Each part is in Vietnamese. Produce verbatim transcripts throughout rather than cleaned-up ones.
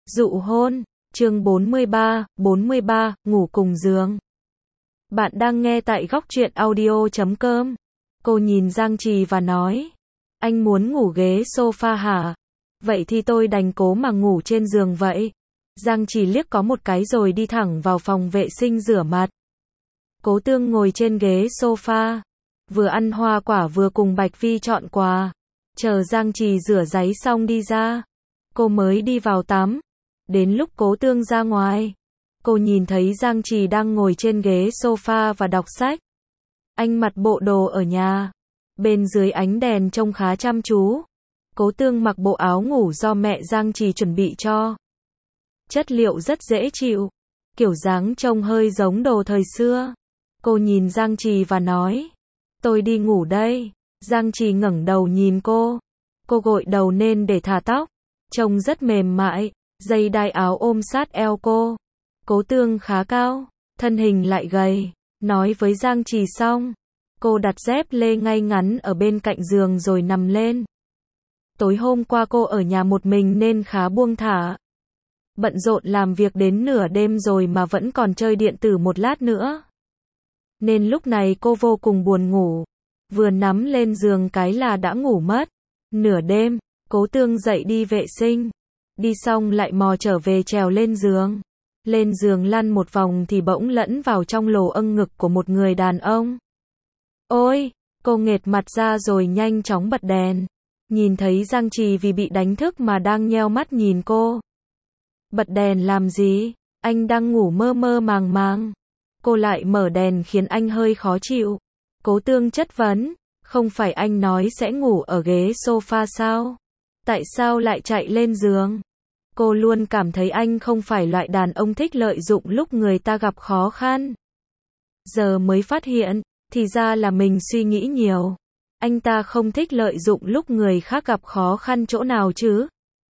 Dụ hôn, chương bốn mươi ba, bốn mươi ba, ngủ cùng giường. Bạn đang nghe tại góc truyện audio chấm com. Cô nhìn Giang Trì và nói, anh muốn ngủ ghế sofa hả? Vậy thì tôi đành cố mà ngủ trên giường vậy. Giang Trì liếc có một cái rồi đi thẳng vào phòng vệ sinh rửa mặt. Cố Tương ngồi trên ghế sofa, vừa ăn hoa quả vừa cùng Bạch Phi chọn quà. Chờ Giang Trì rửa ráy xong đi ra, cô mới đi vào tắm. Đến lúc Cố Tương ra ngoài, cô nhìn thấy Giang Trì đang ngồi trên ghế sofa và đọc sách. Anh mặc bộ đồ ở nhà, bên dưới ánh đèn trông khá chăm chú. Cố Tương mặc bộ áo ngủ do mẹ Giang Trì chuẩn bị cho. Chất liệu rất dễ chịu, kiểu dáng trông hơi giống đồ thời xưa. Cô nhìn Giang Trì và nói, tôi đi ngủ đây. Giang Trì ngẩng đầu nhìn cô. Cô gội đầu nên để thả tóc, trông rất mềm mại. Dây đai áo ôm sát eo cô. Cố Tương khá cao, thân hình lại gầy. Nói với Giang Trì xong, cô đặt dép lê ngay ngắn ở bên cạnh giường rồi nằm lên. Tối hôm qua cô ở nhà một mình nên khá buông thả. Bận rộn làm việc đến nửa đêm rồi mà vẫn còn chơi điện tử một lát nữa. Nên lúc này cô vô cùng buồn ngủ. Vừa nắm lên giường cái là đã ngủ mất. Nửa đêm, Cố Tương dậy đi vệ sinh. Đi xong lại mò trở về trèo lên giường. Lên giường lăn một vòng thì bỗng lẫn vào trong lồ âng ngực của một người đàn ông. Ôi, cô nghệt mặt ra rồi nhanh chóng bật đèn. Nhìn thấy Giang Trì vì bị đánh thức mà đang nheo mắt nhìn cô. Bật đèn làm gì? Anh đang ngủ mơ mơ màng màng. Cô lại mở đèn khiến anh hơi khó chịu. Cố Tương chất vấn, không phải anh nói sẽ ngủ ở ghế sofa sao? Tại sao lại chạy lên giường? Cô luôn cảm thấy anh không phải loại đàn ông thích lợi dụng lúc người ta gặp khó khăn. Giờ mới phát hiện, thì ra là mình suy nghĩ nhiều. Anh ta không thích lợi dụng lúc người khác gặp khó khăn chỗ nào chứ?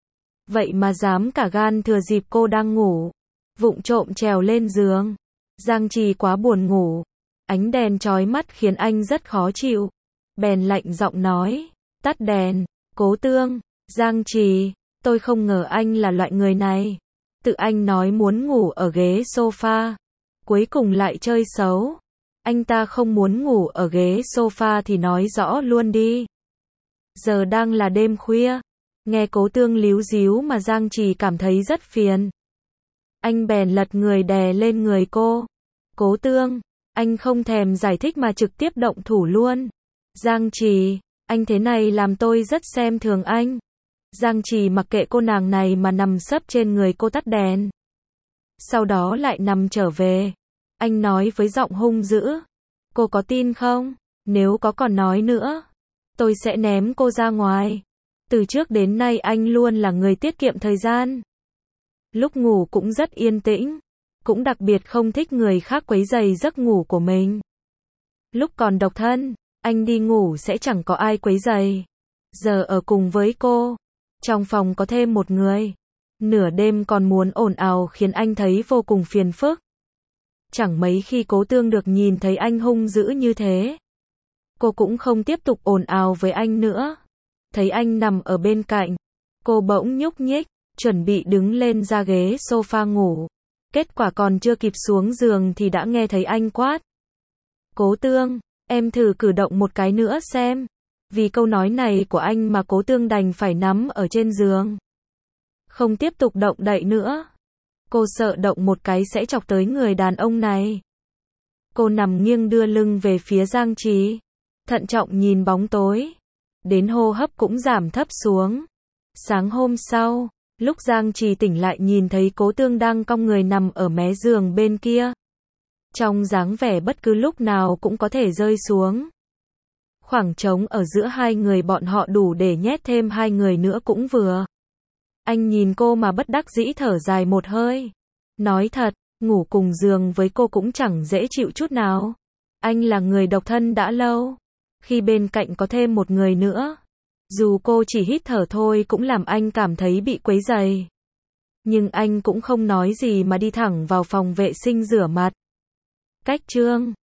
Vậy mà dám cả gan thừa dịp cô đang ngủ, vụng trộm trèo lên giường. Giang Trì quá buồn ngủ. Ánh đèn chói mắt khiến anh rất khó chịu. Bèn lạnh giọng nói, tắt đèn. Cố Tương, Giang Trì, tôi không ngờ anh là loại người này. Tự anh nói muốn ngủ ở ghế sofa, cuối cùng lại chơi xấu. Anh ta không muốn ngủ ở ghế sofa thì nói rõ luôn đi. Giờ đang là đêm khuya. Nghe Cố Tương líu díu mà Giang Trì cảm thấy rất phiền. Anh bèn lật người đè lên người cô. Cố Tương, anh không thèm giải thích mà trực tiếp động thủ luôn. Giang Trì, anh thế này làm tôi rất xem thường anh. Giang Trì mặc kệ cô nàng này mà nằm sấp trên người cô tắt đèn. Sau đó lại nằm trở về. Anh nói với giọng hung dữ. Cô có tin không? Nếu có còn nói nữa, tôi sẽ ném cô ra ngoài. Từ trước đến nay anh luôn là người tiết kiệm thời gian. Lúc ngủ cũng rất yên tĩnh. Cũng đặc biệt không thích người khác quấy rầy giấc ngủ của mình. Lúc còn độc thân, anh đi ngủ sẽ chẳng có ai quấy rầy. Giờ ở cùng với cô, trong phòng có thêm một người. Nửa đêm còn muốn ồn ào khiến anh thấy vô cùng phiền phức. Chẳng mấy khi Cố Tương được nhìn thấy anh hung dữ như thế. Cô cũng không tiếp tục ồn ào với anh nữa. Thấy anh nằm ở bên cạnh, cô bỗng nhúc nhích, chuẩn bị đứng lên ra ghế sofa ngủ. Kết quả còn chưa kịp xuống giường thì đã nghe thấy anh quát. Cố Tương, em thử cử động một cái nữa xem. Vì câu nói này của anh mà Cố Tương đành phải nằm ở trên giường. Không tiếp tục động đậy nữa. Cô sợ động một cái sẽ chọc tới người đàn ông này. Cô nằm nghiêng đưa lưng về phía Giang Trì. Thận trọng nhìn bóng tối. Đến hô hấp cũng giảm thấp xuống. Sáng hôm sau, lúc Giang Trì tỉnh lại nhìn thấy Cố Tương đang cong người nằm ở mé giường bên kia. Trong dáng vẻ bất cứ lúc nào cũng có thể rơi xuống. Khoảng trống ở giữa hai người bọn họ đủ để nhét thêm hai người nữa cũng vừa. Anh nhìn cô mà bất đắc dĩ thở dài một hơi. Nói thật, ngủ cùng giường với cô cũng chẳng dễ chịu chút nào. Anh là người độc thân đã lâu. Khi bên cạnh có thêm một người nữa, dù cô chỉ hít thở thôi cũng làm anh cảm thấy bị quấy rầy. Nhưng anh cũng không nói gì mà đi thẳng vào phòng vệ sinh rửa mặt. Cách chương